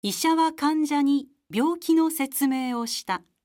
医者は患者に病気の説明をした。